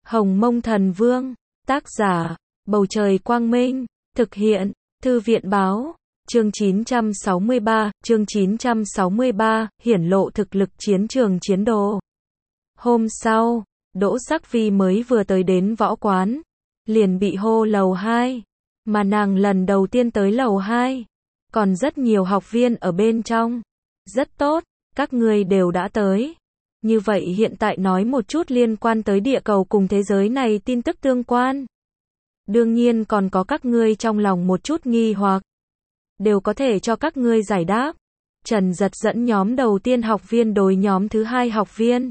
Hồng Mông Thần Vương, tác giả, Bầu Trời Quang Minh, thực hiện, Thư viện Báo, chương 963, hiển lộ thực lực chiến trường chiến đồ. Hôm sau, Đỗ Sắc Vi mới vừa tới đến võ quán, liền bị hô lầu 2, mà nàng lần đầu tiên tới lầu 2, còn rất nhiều học viên ở bên trong. Rất tốt, các ngươi đều đã tới. Như vậy hiện tại nói một chút liên quan tới địa cầu cùng thế giới này tin tức tương quan. Đương nhiên còn có các ngươi trong lòng một chút nghi hoặc, đều có thể cho các ngươi giải đáp. Trần Giật dẫn nhóm đầu tiên học viên đối nhóm thứ hai học viên.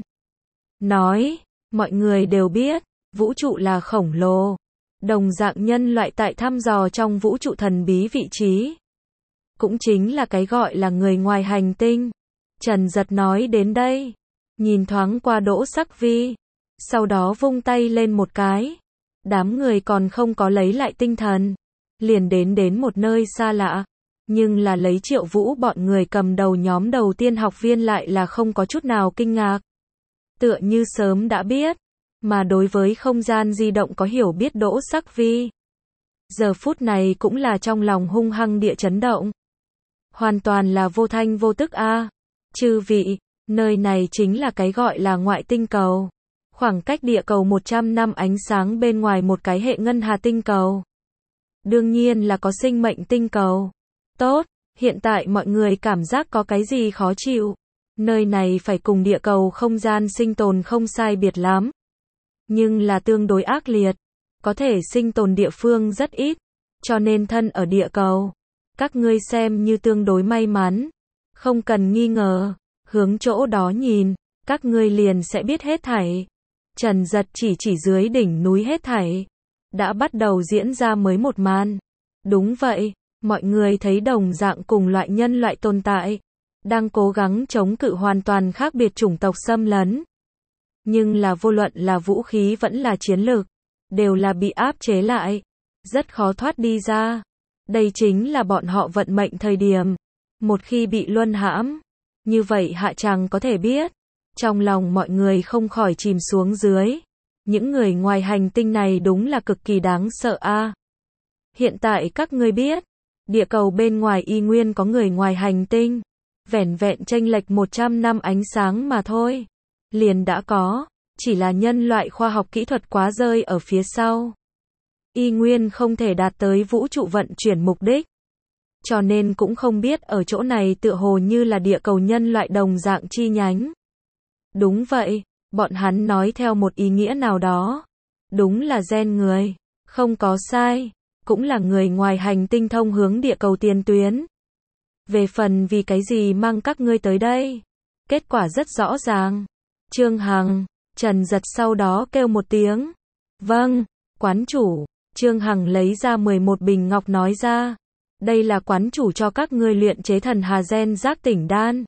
Nói, mọi người đều biết, vũ trụ là khổng lồ. Đồng dạng nhân loại tại thăm dò trong vũ trụ thần bí vị trí. Cũng chính là cái gọi là người ngoài hành tinh. Trần Giật nói đến đây, nhìn thoáng qua Đỗ Sắc Vi, sau đó vung tay lên một cái. Đám người còn không có lấy lại tinh thần, liền đến một nơi xa lạ. Nhưng là lấy Triệu Vũ bọn người cầm đầu nhóm đầu tiên học viên lại là không có chút nào kinh ngạc. Tựa như sớm đã biết, mà đối với không gian di động có hiểu biết Đỗ Sắc Vi. Giờ phút này cũng là trong lòng hung hăng địa chấn động. Hoàn toàn là vô thanh vô tức a. Chư vị, nơi này chính là cái gọi là ngoại tinh cầu. Khoảng cách địa cầu 100 năm ánh sáng bên ngoài một cái hệ ngân hà tinh cầu. Đương nhiên là có sinh mệnh tinh cầu. Tốt, hiện tại mọi người cảm giác có cái gì khó chịu. Nơi này phải cùng địa cầu không gian sinh tồn không sai biệt lắm. Nhưng là tương đối ác liệt. Có thể sinh tồn địa phương rất ít. Cho nên thân ở địa cầu, các ngươi xem như tương đối may mắn. Không cần nghi ngờ, hướng chỗ đó nhìn, các ngươi liền sẽ biết hết thảy. Trần Giật chỉ dưới đỉnh núi hết thảy. Đã bắt đầu diễn ra mới một màn. Đúng vậy, mọi người thấy đồng dạng cùng loại nhân loại tồn tại. Đang cố gắng chống cự hoàn toàn khác biệt chủng tộc xâm lấn. Nhưng là vô luận là vũ khí vẫn là chiến lược, đều là bị áp chế lại. Rất khó thoát đi ra. Đây chính là bọn họ vận mệnh thời điểm. Một khi bị luân hãm, như vậy hạ chàng có thể biết. Trong lòng mọi người không khỏi chìm xuống dưới. Những người ngoài hành tinh này đúng là cực kỳ đáng sợ a. Hiện tại các ngươi biết, địa cầu bên ngoài y nguyên có người ngoài hành tinh. Vẻn vẹn chênh lệch 100 năm ánh sáng mà thôi. Liền đã có, chỉ là nhân loại khoa học kỹ thuật quá rơi ở phía sau. Y nguyên không thể đạt tới vũ trụ vận chuyển mục đích. Cho nên cũng không biết ở chỗ này tựa hồ như là địa cầu nhân loại đồng dạng chi nhánh. Đúng vậy, bọn hắn nói theo một ý nghĩa nào đó. Đúng là gen người, không có sai, cũng là người ngoài hành tinh thông hướng địa cầu tiền tuyến. Về phần vì cái gì mang các ngươi tới đây, kết quả rất rõ ràng. Trương Hằng, Trần Giật sau đó kêu một tiếng. Vâng, quán chủ. Trương Hằng lấy ra 11 bình ngọc nói ra. Đây là quán chủ cho các ngươi luyện chế thần hà gen giác tỉnh đan.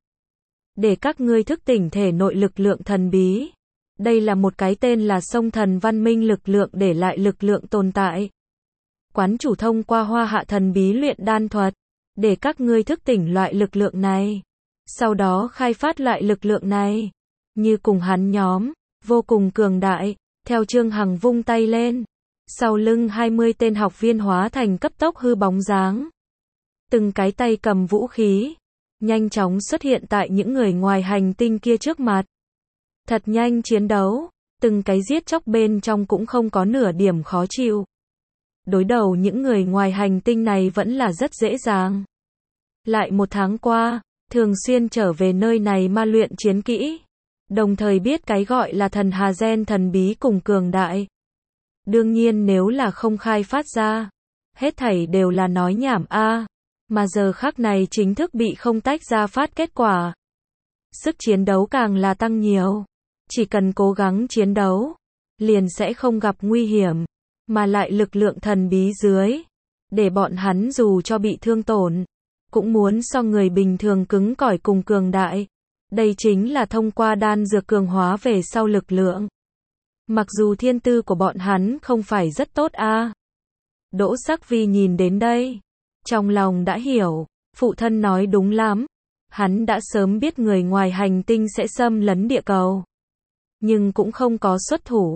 Để các ngươi thức tỉnh thể nội lực lượng thần bí. Đây là một cái tên là sông thần văn minh lực lượng để lại lực lượng tồn tại. Quán chủ thông qua hoa hạ thần bí luyện đan thuật, để các ngươi thức tỉnh loại lực lượng này. Sau đó khai phát loại lực lượng này. Như cùng hắn nhóm, vô cùng cường đại. Theo Trương Hằng vung tay lên. Sau lưng 20 tên học viên hóa thành cấp tốc hư bóng dáng. Từng cái tay cầm vũ khí. Nhanh chóng xuất hiện tại những người ngoài hành tinh kia trước mặt. Thật nhanh chiến đấu. Từng cái giết chóc bên trong cũng không có nửa điểm khó chịu. Đối đầu những người ngoài hành tinh này vẫn là rất dễ dàng. Lại một tháng qua, thường xuyên trở về nơi này ma luyện chiến kỹ. Đồng thời biết cái gọi là thần hà gen thần bí cùng cường đại. Đương nhiên nếu là không khai phát ra, hết thảy đều là nói nhảm a. Mà giờ khắc này chính thức bị không tách ra phát kết quả. Sức chiến đấu càng là tăng nhiều. Chỉ cần cố gắng chiến đấu, liền sẽ không gặp nguy hiểm. Mà lại lực lượng thần bí dưới, để bọn hắn dù cho bị thương tổn, cũng muốn so người bình thường cứng cỏi cùng cường đại. Đây chính là thông qua đan dược cường hóa về sau lực lượng. Mặc dù thiên tư của bọn hắn không phải rất tốt a. Đỗ Sắc Vi nhìn đến đây, trong lòng đã hiểu, phụ thân nói đúng lắm. Hắn đã sớm biết người ngoài hành tinh sẽ xâm lấn địa cầu. Nhưng cũng không có xuất thủ.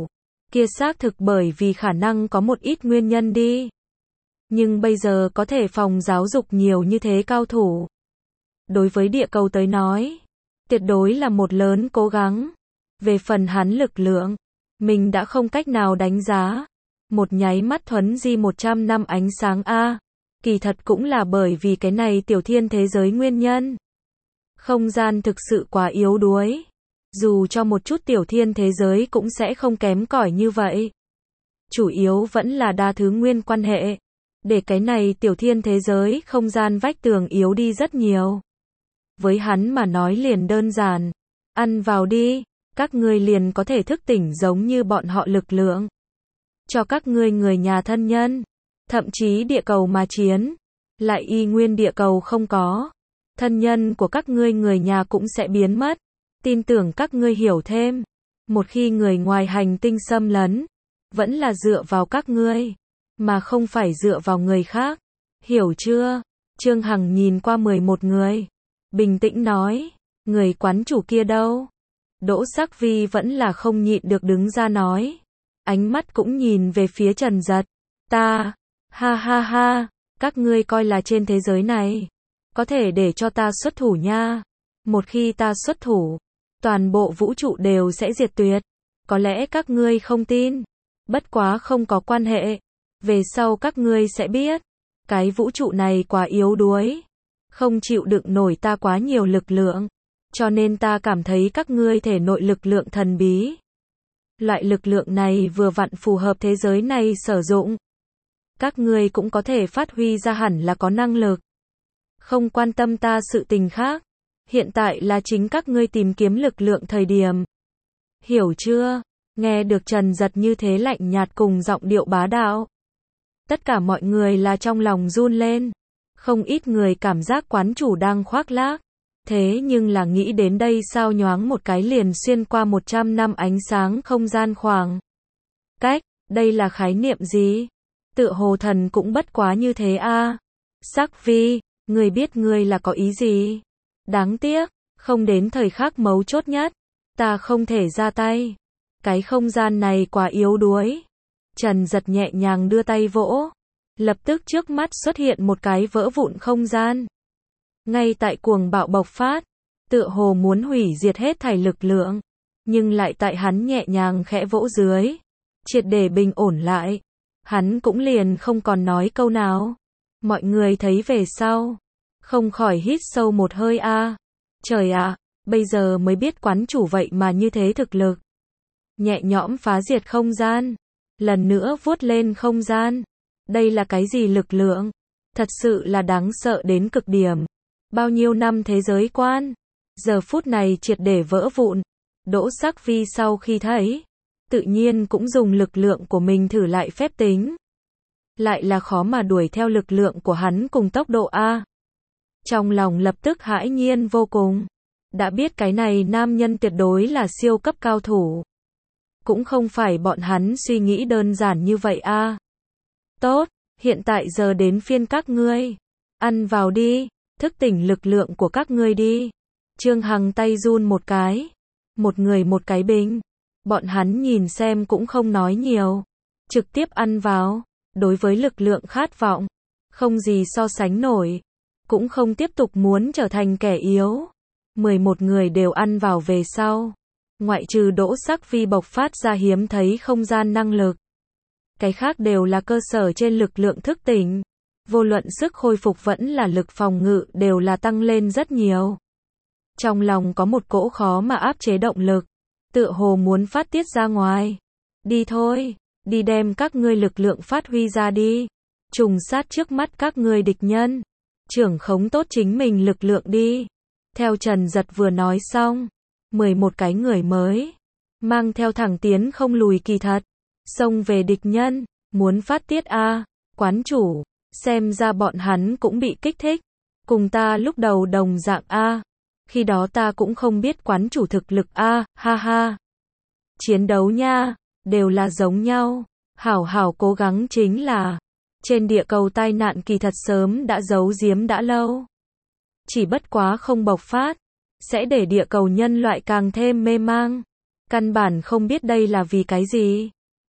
Kia xác thực bởi vì khả năng có một ít nguyên nhân đi. Nhưng bây giờ có thể phòng giáo dục nhiều như thế cao thủ. Đối với địa cầu tới nói, tuyệt đối là một lớn cố gắng. Về phần hắn lực lượng, mình đã không cách nào đánh giá. Một nháy mắt thuấn di 100 năm ánh sáng A. Kỳ thật cũng là bởi vì cái này tiểu thiên thế giới nguyên nhân. Không gian thực sự quá yếu đuối. Dù cho một chút tiểu thiên thế giới cũng sẽ không kém cỏi như vậy. Chủ yếu vẫn là đa thứ nguyên quan hệ. Để cái này tiểu thiên thế giới không gian vách tường yếu đi rất nhiều. Với hắn mà nói liền đơn giản. Ăn vào đi, các ngươi liền có thể thức tỉnh giống như bọn họ lực lượng. Cho các ngươi người nhà thân nhân. Thậm chí địa cầu mà chiến. Lại y nguyên địa cầu không có. Thân nhân của các ngươi người nhà cũng sẽ biến mất. Tin tưởng các ngươi hiểu thêm. Một khi người ngoài hành tinh xâm lấn, vẫn là dựa vào các ngươi, mà không phải dựa vào người khác. Hiểu chưa? Trương Hằng nhìn qua 11 người. Bình tĩnh nói. Người quán chủ kia đâu? Đỗ Sắc Vi vẫn là không nhịn được đứng ra nói. Ánh mắt cũng nhìn về phía Trần Giật. Ta, ha ha ha, các ngươi coi là trên thế giới này, có thể để cho ta xuất thủ nha. Một khi ta xuất thủ, toàn bộ vũ trụ đều sẽ diệt tuyệt. Có lẽ các ngươi không tin. Bất quá không có quan hệ. Về sau các ngươi sẽ biết. Cái vũ trụ này quá yếu đuối. Không chịu đựng nổi ta quá nhiều lực lượng. Cho nên ta cảm thấy các ngươi thể nội lực lượng thần bí. Loại lực lượng này vừa vặn phù hợp thế giới này sử dụng. Các ngươi cũng có thể phát huy ra hẳn là có năng lực. Không quan tâm ta sự tình khác. Hiện tại là chính các ngươi tìm kiếm lực lượng thời điểm. Hiểu chưa? Nghe được Trần Giật như thế lạnh nhạt cùng giọng điệu bá đạo. Tất cả mọi người là trong lòng run lên. Không ít người cảm giác quán chủ đang khoác lác. Thế nhưng là nghĩ đến đây sao nhoáng một cái liền xuyên qua 100 năm ánh sáng không gian khoảng cách. Đây là khái niệm gì? Tựa hồ thần cũng bất quá như thế a. Sắc Vi, người biết người là có ý gì? Đáng tiếc, không đến thời khắc mấu chốt nhất. Ta không thể ra tay. Cái không gian này quá yếu đuối. Trần Giật nhẹ nhàng đưa tay vỗ. Lập tức trước mắt xuất hiện một cái vỡ vụn không gian. Ngay tại cuồng bạo bộc phát, tựa hồ muốn hủy diệt hết thảy lực lượng, nhưng lại tại hắn nhẹ nhàng khẽ vỗ dưới, triệt để bình ổn lại. Hắn cũng liền không còn nói câu nào. Mọi người thấy về sau, không khỏi hít sâu một hơi a. Trời ạ, bây giờ mới biết quán chủ vậy mà như thế thực lực. Nhẹ nhõm phá diệt không gian, lần nữa vuốt lên không gian. Đây là cái gì lực lượng? Thật sự là đáng sợ đến cực điểm. Bao nhiêu năm thế giới quan, giờ phút này triệt để vỡ vụn. Đỗ Sắc Vi sau khi thấy, tự nhiên cũng dùng lực lượng của mình thử lại phép tính. Lại là khó mà đuổi theo lực lượng của hắn cùng tốc độ A. Trong lòng lập tức hãi nhiên vô cùng. Đã biết cái này nam nhân tuyệt đối là siêu cấp cao thủ. Cũng không phải bọn hắn suy nghĩ đơn giản như vậy A. Tốt, hiện tại giờ đến phiên các ngươi. Ăn vào đi, thức tỉnh lực lượng của các ngươi đi. Trương Hằng tay run một cái. Một người một cái bình. Bọn hắn nhìn xem cũng không nói nhiều. Trực tiếp ăn vào. Đối với lực lượng khát vọng, không gì so sánh nổi. Cũng không tiếp tục muốn trở thành kẻ yếu. 11 người đều ăn vào về sau. Ngoại trừ Đỗ Sắc Vi bộc phát ra hiếm thấy không gian năng lực. Cái khác đều là cơ sở trên lực lượng thức tỉnh. Vô luận sức khôi phục vẫn là lực phòng ngự đều là tăng lên rất nhiều. Trong lòng có một cỗ khó mà áp chế động lực. Tựa hồ muốn phát tiết ra ngoài. Đi thôi, đi đem các ngươi lực lượng phát huy ra đi. Trùng sát trước mắt các ngươi địch nhân. Trưởng khống tốt chính mình lực lượng đi. Theo Trần Giật vừa nói xong, 11 cái người mới, mang theo thẳng tiến không lùi kỳ thật. Xông về địch nhân, muốn phát tiết a. Quán chủ, xem ra bọn hắn cũng bị kích thích. Cùng ta lúc đầu đồng dạng a. Khi đó ta cũng không biết quán chủ thực lực a, ha ha. Chiến đấu nha, đều là giống nhau. Hảo hảo cố gắng chính là, trên địa cầu tai nạn kỳ thật sớm đã giấu giếm đã lâu. Chỉ bất quá không bộc phát, sẽ để địa cầu nhân loại càng thêm mê mang. Căn bản không biết đây là vì cái gì.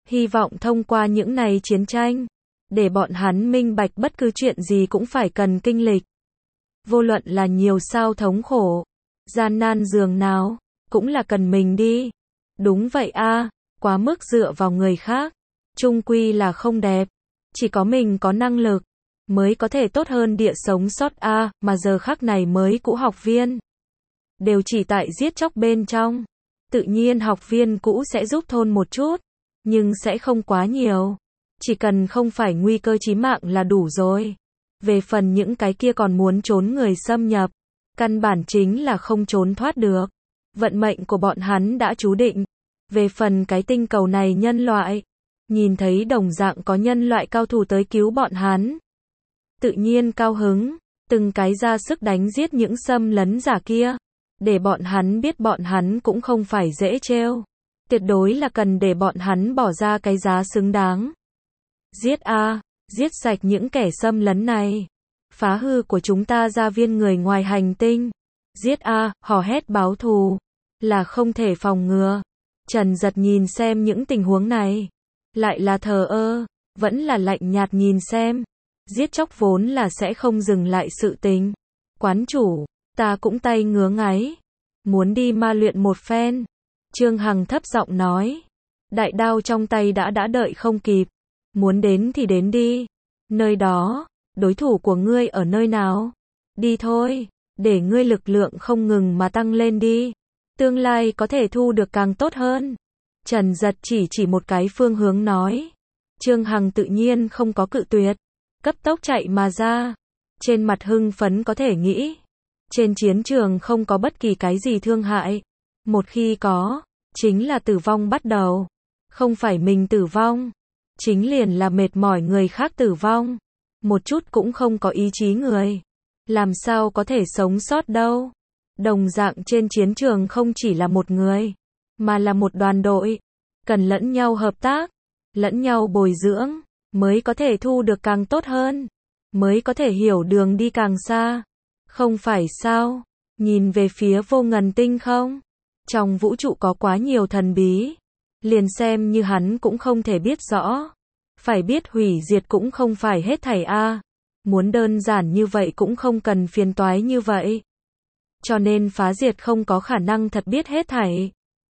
Hy vọng thông qua những này chiến tranh, để bọn hắn minh bạch bất cứ chuyện gì cũng phải cần kinh lịch. Vô luận là nhiều sao thống khổ, gian nan giường nào, cũng là cần mình đi. Đúng vậy a, quá mức dựa vào người khác, chung quy là không đẹp. Chỉ có mình có năng lực, mới có thể tốt hơn địa sống sót a, mà giờ khắc này mới cũ học viên. Đều chỉ tại giết chóc bên trong. Tự nhiên học viên cũ sẽ giúp thôn một chút, nhưng sẽ không quá nhiều. Chỉ cần không phải nguy cơ chí mạng là đủ rồi. Về phần những cái kia còn muốn trốn người xâm nhập, căn bản chính là không trốn thoát được. Vận mệnh của bọn hắn đã chú định. Về phần cái tinh cầu này nhân loại, nhìn thấy đồng dạng có nhân loại cao thủ tới cứu bọn hắn. Tự nhiên cao hứng, từng cái ra sức đánh giết những xâm lấn giả kia. Để bọn hắn biết bọn hắn cũng không phải dễ trêu. Tuyệt đối là cần để bọn hắn bỏ ra cái giá xứng đáng. Giết a, giết sạch những kẻ xâm lấn này. Phá hư của chúng ta gia viên người ngoài hành tinh. Giết a, hò hét báo thù. Là không thể phòng ngừa. Trần Giật nhìn xem những tình huống này. Lại là thờ ơ, vẫn là lạnh nhạt nhìn xem. Giết chóc vốn là sẽ không dừng lại sự tình. Quán chủ, ta cũng tay ngứa ngáy. Muốn đi ma luyện một phen. Trương Hằng thấp giọng nói. Đại đao trong tay đã đợi không kịp. Muốn đến thì đến đi. Nơi đó, đối thủ của ngươi ở nơi nào? Đi thôi, để ngươi lực lượng không ngừng mà tăng lên đi. Tương lai có thể thu được càng tốt hơn. Trần Giật chỉ một cái phương hướng nói. Trương Hằng tự nhiên không có cự tuyệt. Cấp tốc chạy mà ra. Trên mặt hưng phấn có thể nghĩ. Trên chiến trường không có bất kỳ cái gì thương hại. Một khi có, chính là tử vong bắt đầu. Không phải mình tử vong. Chính liền là mệt mỏi người khác tử vong. Một chút cũng không có ý chí người. Làm sao có thể sống sót đâu. Đồng dạng trên chiến trường không chỉ là một người, mà là một đoàn đội. Cần lẫn nhau hợp tác, lẫn nhau bồi dưỡng, mới có thể thu được càng tốt hơn. Mới có thể hiểu đường đi càng xa. Không phải sao? Nhìn về phía vô ngần tinh không? Trong vũ trụ có quá nhiều thần bí. Liền xem như hắn cũng không thể biết rõ. Phải biết hủy diệt cũng không phải hết thảy a. Muốn đơn giản như vậy cũng không cần phiền toái như vậy. Cho nên phá diệt không có khả năng thật biết hết thảy.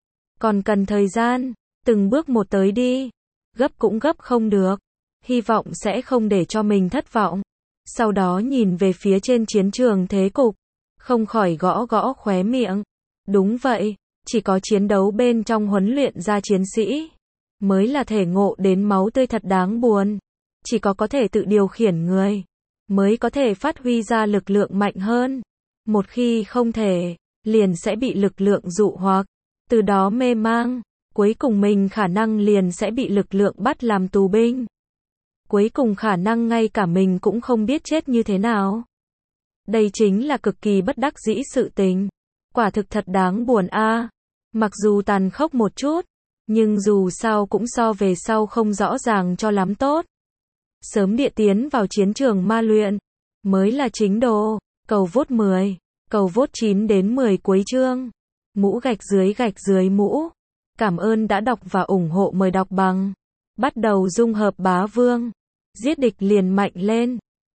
Còn cần thời gian, từng bước một tới đi. Gấp cũng gấp không được. Hy vọng sẽ không để cho mình thất vọng. Sau đó nhìn về phía trên chiến trường thế cục. Không khỏi gõ khóe miệng. Đúng vậy, chỉ có chiến đấu bên trong huấn luyện ra chiến sĩ. Mới là thể ngộ đến máu tươi thật đáng buồn. Chỉ có thể tự điều khiển người. Mới có thể phát huy ra lực lượng mạnh hơn. Một khi không thể, liền sẽ bị lực lượng dụ hoặc. Từ đó mê mang. Cuối cùng mình khả năng liền sẽ bị lực lượng bắt làm tù binh. Cuối cùng khả năng ngay cả mình cũng không biết chết như thế nào. Đây chính là cực kỳ bất đắc dĩ sự tình. Quả thực thật đáng buồn a. Mặc dù tàn khốc một chút, nhưng dù sao cũng so về sau không rõ ràng cho lắm tốt. Sớm địa tiến vào chiến trường ma luyện, mới là chính đồ. Cầu vote 10, cầu vote 9 đến 10 cuối chương. Mũ gạch dưới mũ. Cảm ơn đã đọc và ủng hộ, mời đọc bằng. Bắt đầu dung hợp bá vương. Giết địch liền mạnh lên.